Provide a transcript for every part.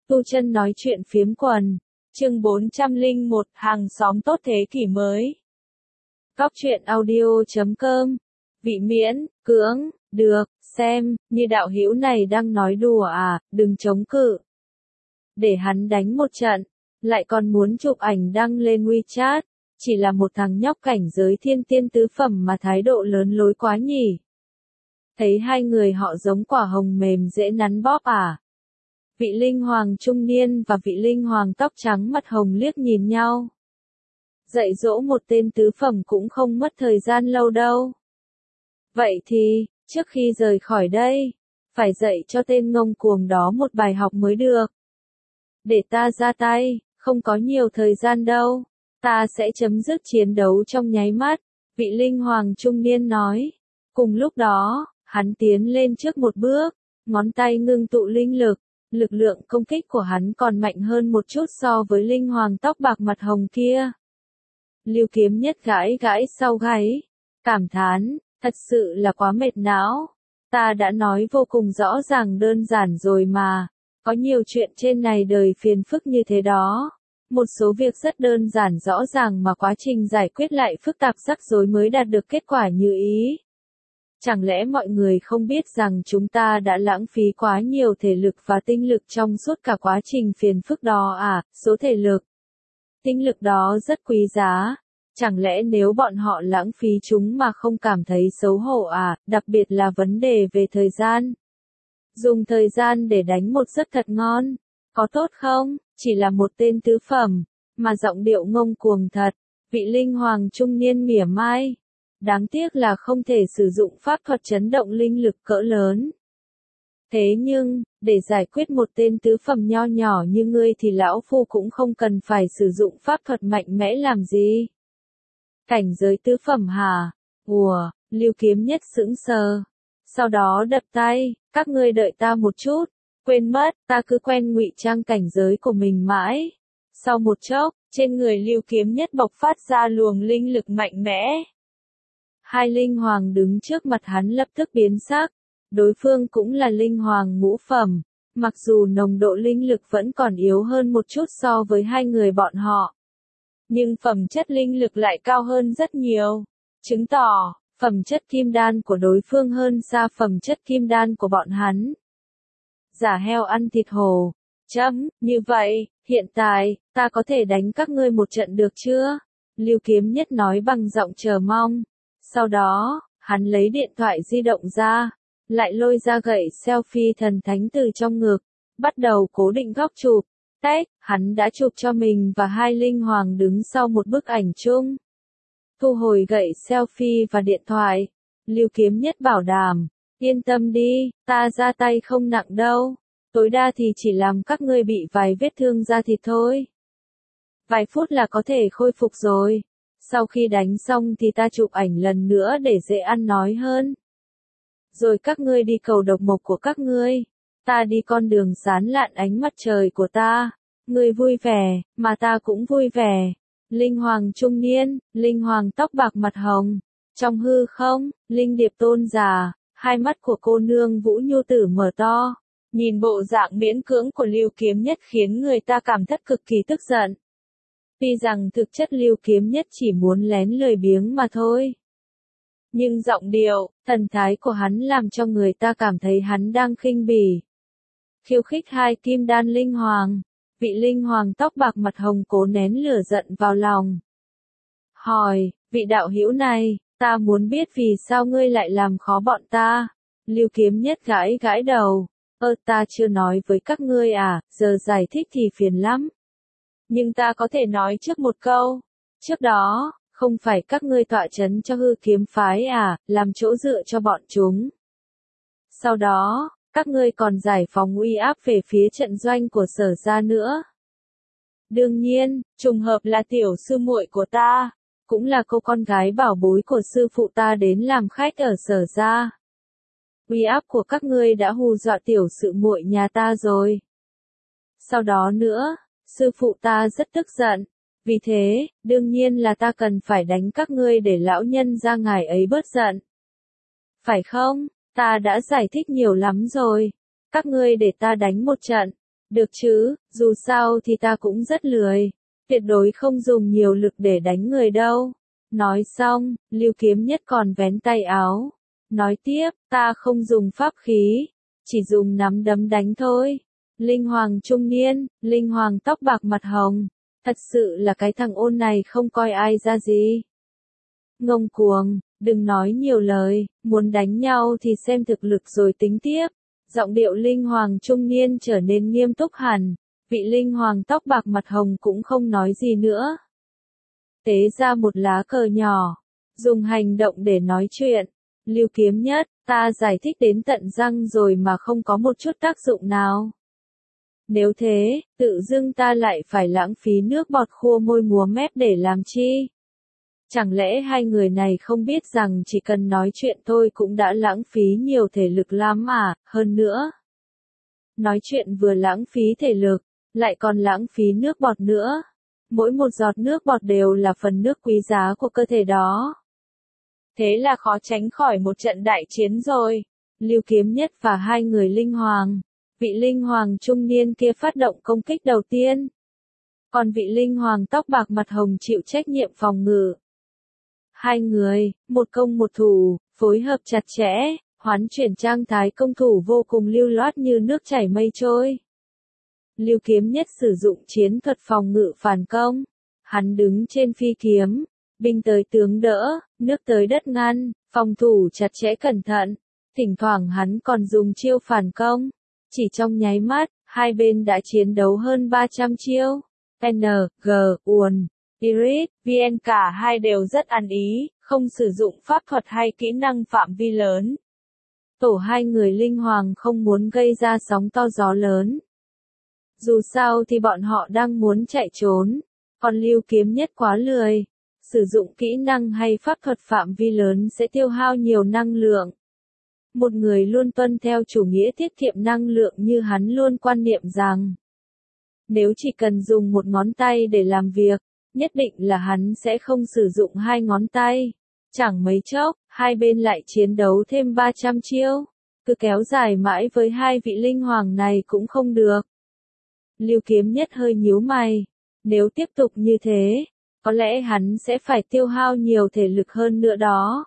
Tu Chân nói chuyện phiếm quần, chương 401, hàng xóm tốt thế kỷ mới. Góc truyện audio.com. Vị miễn, cưỡng, được, xem, như đạo hữu này đang nói đùa à, đừng chống cự. Để hắn đánh một trận, lại còn muốn chụp ảnh đăng lên WeChat, chỉ là một thằng nhóc cảnh giới thiên tiên tứ phẩm mà thái độ lớn lối quá nhỉ. Thấy hai người họ giống quả hồng mềm dễ nắn bóp à. Vị linh hoàng trung niên và vị linh hoàng tóc trắng mặt hồng liếc nhìn nhau. Dạy dỗ một tên tứ phẩm cũng không mất thời gian lâu đâu. Vậy thì, trước khi rời khỏi đây, phải dạy cho tên ngông cuồng đó một bài học mới được. Để ta ra tay, không có nhiều thời gian đâu, ta sẽ chấm dứt chiến đấu trong nháy mắt, vị linh hoàng trung niên nói. Cùng lúc đó, hắn tiến lên trước một bước, ngón tay ngưng tụ linh lực. Lực lượng công kích của hắn còn mạnh hơn một chút so với linh hoàng tóc bạc mặt hồng kia. Lưu Kiếm Nhất gãi gãi sau gáy, cảm thán, thật sự là quá mệt não. Ta đã nói vô cùng rõ ràng đơn giản rồi mà, có nhiều chuyện trên này đời phiền phức như thế đó. Một số việc rất đơn giản rõ ràng mà quá trình giải quyết lại phức tạp rắc rối mới đạt được kết quả như ý. Chẳng lẽ mọi người không biết rằng chúng ta đã lãng phí quá nhiều thể lực và tinh lực trong suốt cả quá trình phiền phức đó à, số thể lực, tinh lực đó rất quý giá. Chẳng lẽ nếu bọn họ lãng phí chúng mà không cảm thấy xấu hổ à, đặc biệt là vấn đề về thời gian. Dùng thời gian để đánh một giấc thật ngon, có tốt không? Chỉ là một tên tứ phẩm, mà giọng điệu ngông cuồng thật, vị linh hoàng trung niên mỉa mai. Đáng tiếc là không thể sử dụng pháp thuật chấn động linh lực cỡ lớn. Thế nhưng, để giải quyết một tên tứ phẩm nho nhỏ như ngươi thì lão phu cũng không cần phải sử dụng pháp thuật mạnh mẽ làm gì. Cảnh giới tứ phẩm hả? Ủa, Lưu Kiếm Nhất sững sờ. Sau đó đập tay, các ngươi đợi ta một chút, quên mất, ta cứ quen ngụy trang cảnh giới của mình mãi. Sau một chốc, trên người Lưu Kiếm Nhất bộc phát ra luồng linh lực mạnh mẽ. Hai linh hoàng đứng trước mặt hắn lập tức biến sắc, đối phương cũng là linh hoàng ngũ phẩm, mặc dù nồng độ linh lực vẫn còn yếu hơn một chút so với hai người bọn họ. Nhưng phẩm chất linh lực lại cao hơn rất nhiều, chứng tỏ, phẩm chất kim đan của đối phương hơn xa phẩm chất kim đan của bọn hắn. Giả heo ăn thịt hổ, như vậy, hiện tại, ta có thể đánh các ngươi một trận được chưa? Lưu Kiếm Nhất nói bằng giọng chờ mong. Sau đó, hắn lấy điện thoại di động ra, lại lôi ra gậy selfie thần thánh từ trong ngực, bắt đầu cố định góc chụp. Tách, hắn đã chụp cho mình và hai linh hoàng đứng sau một bức ảnh chung. Thu hồi gậy selfie và điện thoại, Lưu Kiếm Nhất bảo đảm, yên tâm đi, ta ra tay không nặng đâu, tối đa thì chỉ làm các ngươi bị vài vết thương da thịt thôi. Vài phút là có thể khôi phục rồi. Sau khi đánh xong thì ta chụp ảnh lần nữa để dễ ăn nói hơn. Rồi các ngươi đi cầu độc mộc của các ngươi. Ta đi con đường sáng lạn ánh mặt trời của ta. Ngươi vui vẻ, mà ta cũng vui vẻ. Linh hoàng trung niên, linh hoàng tóc bạc mặt hồng. Trong hư không, linh điệp tôn già, hai mắt của cô nương Vũ Nhu Tử mở to. Nhìn bộ dạng miễn cưỡng của Lưu Kiếm Nhất khiến người ta cảm thấy cực kỳ tức giận. Tuy rằng thực chất Lưu Kiếm Nhất chỉ muốn lén lười biếng mà thôi. Nhưng giọng điệu, thần thái của hắn làm cho người ta cảm thấy hắn đang khinh bỉ. Khiêu khích hai kim đan linh hoàng, vị linh hoàng tóc bạc mặt hồng cố nén lửa giận vào lòng. Hỏi, vị đạo hữu này, ta muốn biết vì sao ngươi lại làm khó bọn ta. Lưu Kiếm Nhất gãi gãi đầu, ta chưa nói với các ngươi à, giờ giải thích thì phiền lắm. Nhưng ta có thể nói trước một câu. Trước đó, không phải các ngươi tọa chấn cho hư kiếm phái à, làm chỗ dựa cho bọn chúng. Sau đó, các ngươi còn giải phóng uy áp về phía trận doanh của Sở gia nữa. Đương nhiên, trùng hợp là tiểu sư muội của ta, cũng là cô con gái bảo bối của sư phụ ta đến làm khách ở Sở gia. Uy áp của các ngươi đã hù dọa tiểu sư muội nhà ta rồi. Sau đó nữa, sư phụ ta rất tức giận, vì thế, đương nhiên là ta cần phải đánh các ngươi để lão nhân gia ngài ấy bớt giận. Phải không? Ta đã giải thích nhiều lắm rồi. Các ngươi để ta đánh một trận. Được chứ, dù sao thì ta cũng rất lười. Tuyệt đối không dùng nhiều lực để đánh người đâu. Nói xong, Lưu Kiếm Nhất còn vén tay áo. Nói tiếp, ta không dùng pháp khí. Chỉ dùng nắm đấm đánh thôi. Linh Hoàng trung niên, Linh Hoàng tóc bạc mặt hồng. Thật sự là cái thằng ôn này không coi ai ra gì. Ngông cuồng, đừng nói nhiều lời, muốn đánh nhau thì xem thực lực rồi tính tiếp. Giọng điệu Linh Hoàng trung niên trở nên nghiêm túc hẳn, vị Linh Hoàng tóc bạc mặt hồng cũng không nói gì nữa. Tế ra một lá cờ nhỏ, dùng hành động để nói chuyện. Lưu Kiếm Nhất, ta giải thích đến tận răng rồi mà không có một chút tác dụng nào. Nếu thế, tự dưng ta lại phải lãng phí nước bọt khô môi múa mép để làm chi? Chẳng lẽ hai người này không biết rằng chỉ cần nói chuyện thôi cũng đã lãng phí nhiều thể lực lắm à, hơn nữa. Nói chuyện vừa lãng phí thể lực, lại còn lãng phí nước bọt nữa. Mỗi một giọt nước bọt đều là phần nước quý giá của cơ thể đó. Thế là khó tránh khỏi một trận đại chiến rồi. Lưu Kiếm Nhất và hai người Linh Hoàng. Vị Linh Hoàng trung niên kia phát động công kích đầu tiên. Còn vị Linh Hoàng tóc bạc mặt hồng chịu trách nhiệm phòng ngự. Hai người, một công một thủ, phối hợp chặt chẽ, hoán chuyển trạng thái công thủ vô cùng lưu loát như nước chảy mây trôi. Lưu Kiếm Nhất sử dụng chiến thuật phòng ngự phản công. Hắn đứng trên phi kiếm, binh tới tướng đỡ, nước tới đất ngăn, phòng thủ chặt chẽ cẩn thận. Thỉnh thoảng hắn còn dùng chiêu phản công. Chỉ trong nháy mắt, hai bên đã chiến đấu hơn 300 chiêu. N, G, Uồn, Iris, VN cả hai đều rất ăn ý, không sử dụng pháp thuật hay kỹ năng phạm vi lớn. Tổ hai người Linh Hoàng không muốn gây ra sóng to gió lớn. Dù sao thì bọn họ đang muốn chạy trốn, còn Lưu Kiếm Nhất quá lười. Sử dụng kỹ năng hay pháp thuật phạm vi lớn sẽ tiêu hao nhiều năng lượng. Một người luôn tuân theo chủ nghĩa tiết kiệm năng lượng như hắn luôn quan niệm rằng, nếu chỉ cần dùng một ngón tay để làm việc, nhất định là hắn sẽ không sử dụng hai ngón tay. Chẳng mấy chốc, hai bên lại chiến đấu thêm 300 chiêu. Cứ kéo dài mãi với hai vị Linh Hoàng này cũng không được. Lưu Kiếm Nhất hơi nhíu mày. Nếu tiếp tục như thế, có lẽ hắn sẽ phải tiêu hao nhiều thể lực hơn nữa đó.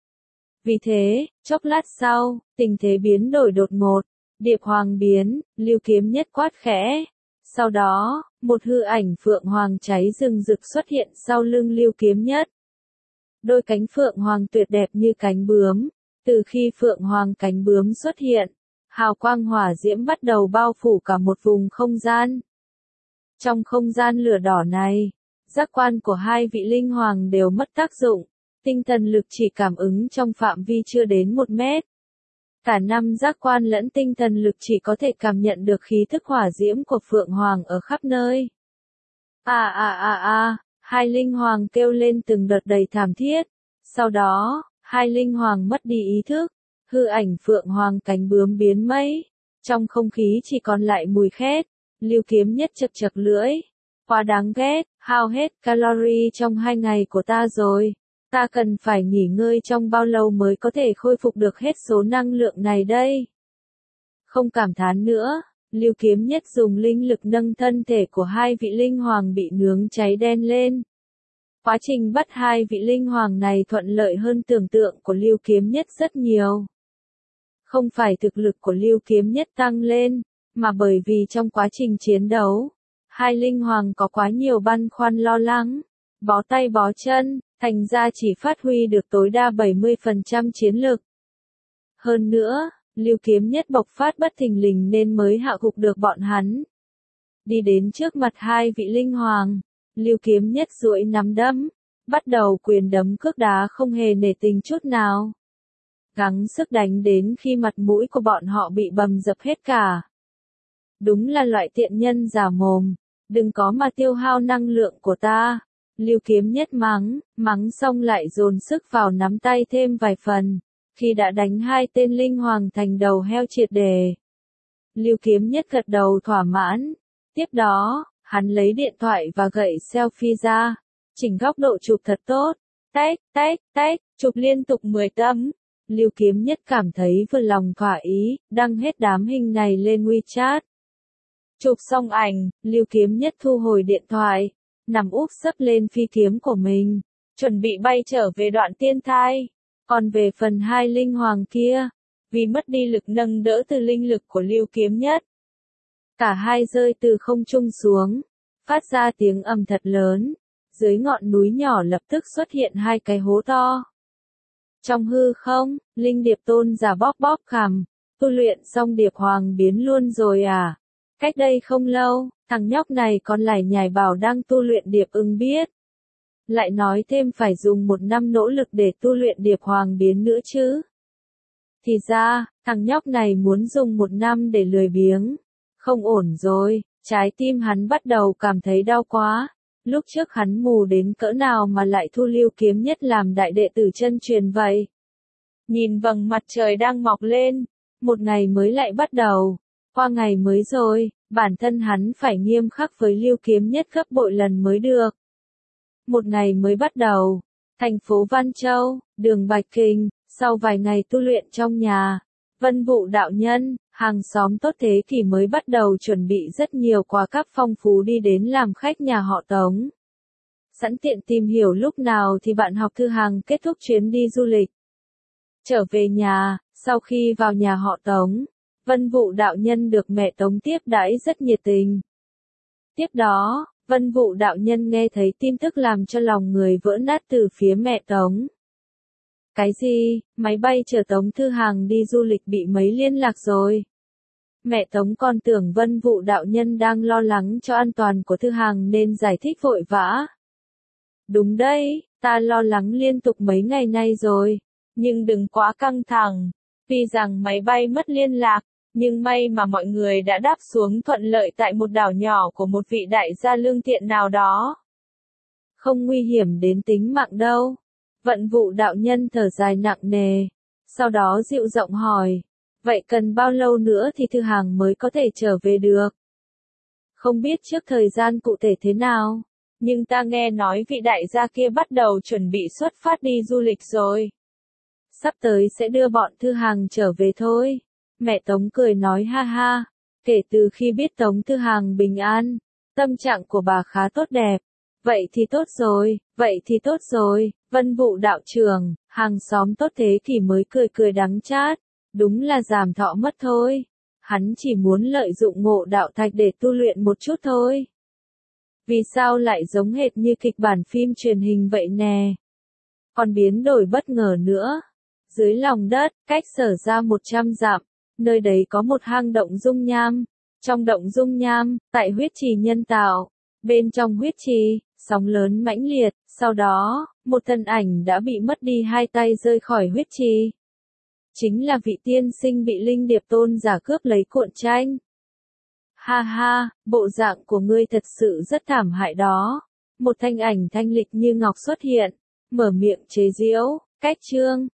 Vì thế, chốc lát sau, tình thế biến đổi đột ngột. Điệp Hoàng biến, Lưu Kiếm Nhất quát khẽ. Sau đó, một hư ảnh Phượng Hoàng cháy rừng rực xuất hiện sau lưng Lưu Kiếm Nhất. Đôi cánh Phượng Hoàng tuyệt đẹp như cánh bướm. Từ khi Phượng Hoàng cánh bướm xuất hiện, hào quang hỏa diễm bắt đầu bao phủ cả một vùng không gian. Trong không gian lửa đỏ này, giác quan của hai vị Linh Hoàng đều mất tác dụng. Tinh thần lực chỉ cảm ứng trong phạm vi chưa đến 1 mét. Cả năm giác quan lẫn tinh thần lực chỉ có thể cảm nhận được khí thức hỏa diễm của Phượng Hoàng ở khắp nơi. Hai Linh Hoàng kêu lên từng đợt đầy thảm thiết. Sau đó, hai Linh Hoàng mất đi ý thức. Hư ảnh Phượng Hoàng cánh bướm biến mất. Trong không khí chỉ còn lại mùi khét. Lưu Kiếm Nhất chật chật lưỡi. Quá đáng ghét, hao hết calorie trong 2 ngày của ta rồi. Ta cần phải nghỉ ngơi trong bao lâu mới có thể khôi phục được hết số năng lượng này đây? Không cảm thán nữa, Lưu Kiếm Nhất dùng linh lực nâng thân thể của hai vị Linh Hoàng bị nướng cháy đen lên. Quá trình bắt hai vị Linh Hoàng này thuận lợi hơn tưởng tượng của Lưu Kiếm Nhất rất nhiều. Không phải thực lực của Lưu Kiếm Nhất tăng lên, mà bởi vì trong quá trình chiến đấu, hai Linh Hoàng có quá nhiều băn khoăn lo lắng, bó tay bó chân, thành ra chỉ phát huy được tối đa 70% chiến lực. Hơn nữa, Lưu Kiếm Nhất bộc phát bất thình lình nên mới hạ gục được bọn hắn. Đi đến trước mặt hai vị Linh Hoàng, Lưu Kiếm Nhất duỗi nắm đấm, bắt đầu quyền đấm cước đá không hề nể tình chút nào. Gắng sức đánh đến khi mặt mũi của bọn họ bị bầm dập hết cả. Đúng là loại tiện nhân giả mồm, đừng có mà tiêu hao năng lượng của ta. Lưu Kiếm Nhất mắng xong lại dồn sức vào nắm tay thêm vài phần, khi đã đánh hai tên Linh Hoàng thành đầu heo triệt để. Lưu Kiếm Nhất gật đầu thỏa mãn, tiếp đó, hắn lấy điện thoại và gậy selfie ra, chỉnh góc độ chụp thật tốt, tách, chụp liên tục 10 tấm. Lưu Kiếm Nhất cảm thấy vừa lòng thỏa ý, đăng hết đám hình này lên WeChat. Chụp xong ảnh, Lưu Kiếm Nhất thu hồi điện thoại, nằm úp sấp lên phi kiếm của mình, chuẩn bị bay trở về Đoạn Tiên Thai. Còn về phần hai linh hoàng kia, vì mất đi lực nâng đỡ từ linh lực của Lưu Kiếm Nhất, cả hai rơi từ không trung xuống, phát ra tiếng ầm thật lớn, dưới ngọn núi nhỏ lập tức xuất hiện hai cái hố to. Trong hư không, Linh Điệp Tôn giả bóp bóp cằm, tu luyện xong Điệp Hoàng biến luôn rồi à? Cách đây không lâu, thằng nhóc này còn lải nhải bảo đang tu luyện Điệp Ưng biết. Lại nói thêm phải dùng 1 năm nỗ lực để tu luyện Điệp Hoàng biến nữa chứ. Thì ra, thằng nhóc này muốn dùng 1 năm để lười biếng. Không ổn rồi, trái tim hắn bắt đầu cảm thấy đau quá. Lúc trước hắn mù đến cỡ nào mà lại thu Lưu Kiếm Nhất làm đại đệ tử chân truyền vậy. Nhìn vầng mặt trời đang mọc lên, một ngày mới lại bắt đầu. Qua ngày mới rồi, bản thân hắn phải nghiêm khắc với Lưu Kiếm Nhất gấp bội lần mới được. Một ngày mới bắt đầu, thành phố Văn Châu, đường Bạch Kình, sau vài ngày tu luyện trong nhà, Vân Vũ đạo nhân, hàng xóm tốt thế kỷ mới bắt đầu chuẩn bị rất nhiều quà cáp phong phú đi đến làm khách nhà họ Tống. Sẵn tiện tìm hiểu lúc nào thì bạn học Thư Hằng kết thúc chuyến đi du lịch. Trở về nhà, sau khi vào nhà họ Tống, Vân Vũ đạo nhân được mẹ Tống tiếp đãi rất nhiệt tình. Tiếp đó, Vân Vũ đạo nhân nghe thấy tin tức làm cho lòng người vỡ nát từ phía mẹ Tống. Cái gì, máy bay chở Tống Thư Hằng đi du lịch bị mấy liên lạc rồi. Mẹ Tống còn tưởng Vân Vũ đạo nhân đang lo lắng cho an toàn của Thư Hằng nên giải thích vội vã. Đúng đấy, ta lo lắng liên tục mấy ngày nay rồi, nhưng đừng quá căng thẳng, vì rằng máy bay mất liên lạc, nhưng may mà mọi người đã đáp xuống thuận lợi tại một đảo nhỏ của một vị đại gia lương thiện nào đó. Không nguy hiểm đến tính mạng đâu. Vận Vụ đạo nhân thở dài nặng nề, sau đó dịu giọng hỏi, vậy cần bao lâu nữa thì Thư Hằng mới có thể trở về được? Không biết trước thời gian cụ thể thế nào, nhưng ta nghe nói vị đại gia kia bắt đầu chuẩn bị xuất phát đi du lịch rồi. Sắp tới sẽ đưa bọn Thư Hằng trở về thôi. Mẹ Tống cười nói ha ha, kể từ khi biết Tống Thư Hằng bình an, tâm trạng của bà khá tốt đẹp. Vậy thì tốt rồi, vậy thì tốt rồi, Vân Vũ đạo trưởng, hàng xóm tốt thế kỷ mới cười cười đắng chát, đúng là giảm thọ mất thôi. Hắn chỉ muốn lợi dụng Ngộ Đạo Thạch để tu luyện một chút thôi. Vì sao lại giống hệt như kịch bản phim truyền hình vậy nè? Còn biến đổi bất ngờ nữa. Dưới lòng đất, cách Sở ra 100 dặm, nơi đấy có một hang động dung nham. Trong động dung nham, tại huyết trì nhân tạo, bên trong huyết trì, sóng lớn mãnh liệt, sau đó, một thân ảnh đã bị mất đi hai tay rơi khỏi huyết trì. Chính là vị tiên sinh bị Linh Điệp Tôn giả cướp lấy cuộn tranh. Ha ha, bộ dạng của ngươi thật sự rất thảm hại đó. Một thanh ảnh thanh lịch như ngọc xuất hiện, mở miệng chế giễu, cách chương.